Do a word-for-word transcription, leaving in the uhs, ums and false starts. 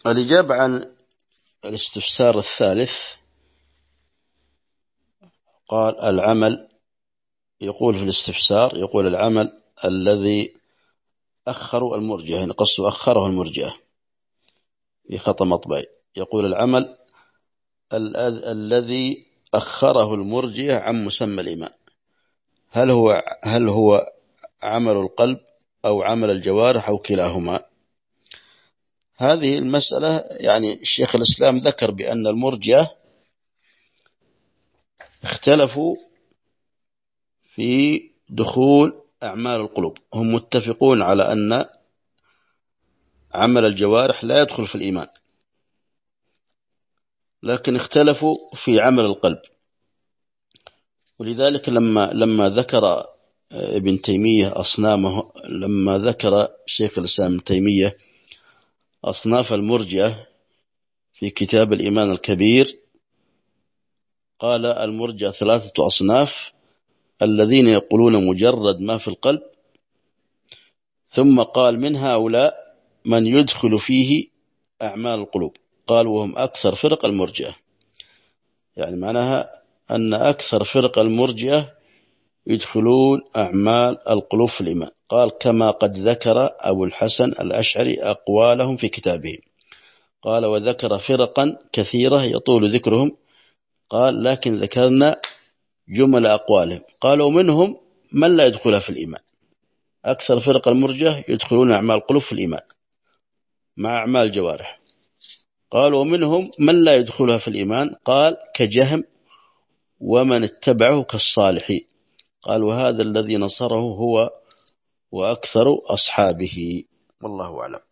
الإجابة عن الاستفسار الثالث، قال العمل، يقول في الاستفسار، يقول العمل الذي أخروا المرجئة، يعني قصوا أخره المرجئة في خطأ مطبعي، يقول العمل ال الذي أخره المرجئة عن مسمى الإيمان، هل هو هل هو عمل القلب أو عمل الجوارح أو كلاهما؟ هذه المسألة يعني الشيخ الإسلام ذكر بأن المرجئة اختلفوا في دخول أعمال القلوب، هم متفقون على أن عمل الجوارح لا يدخل في الإيمان، لكن اختلفوا في عمل القلب. ولذلك لما لما ذكر ابن تيمية أصنامه، لما ذكر شيخ الإسلام ابن تيمية أصناف المرجئة في كتاب الإيمان الكبير، قال المرجئة ثلاثة أصناف: الذين يقولون مجرد ما في القلب، ثم قال من هؤلاء من يدخل فيه أعمال القلوب، قال وهم أكثر فرق المرجئة، يعني معناها أن أكثر فرق المرجئة يدخلون أعمال القلوب في الإيمان. قال كما قد ذكر أبو الحسن الأشعري أقوالهم في كتابه، قال وذكر فرقا كثيرة يطول ذكرهم، قال لكن ذكرنا جمل أقوالهم، قالوا منهم من لا يدخلها في الإيمان، أكثر فرق المرجئة يدخلون أعمال القلوب في الإيمان مع أعمال الجوارح، قال ومنهم من لا يدخلها في الإيمان، قال كجهم ومن اتبعه كالصالحين، قال وهذا الذي نصره هو وأكثر أصحابه، والله أعلم.